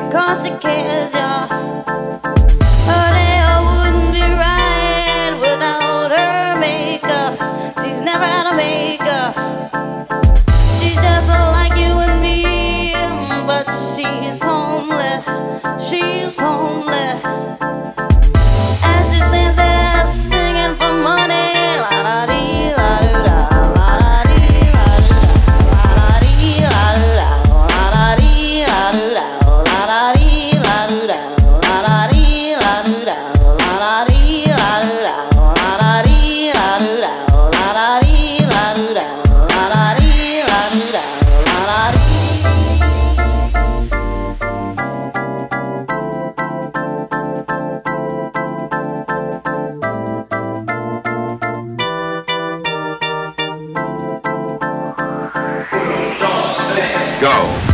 'cause she cares, yeah. Her hair wouldn't be right without her makeup. She's never out of makeup. She's just like you and me, but she's homeless. She's homeless. As she stands there singing for money, la la dee la doo da, la la dee la doo da, la la dee la doo da, la la dee la doo da, la la dee la doo da, la la dee la doo da, la la dee la doo da, la la dee la doo da, la la dee la doo da, la la dee. Go.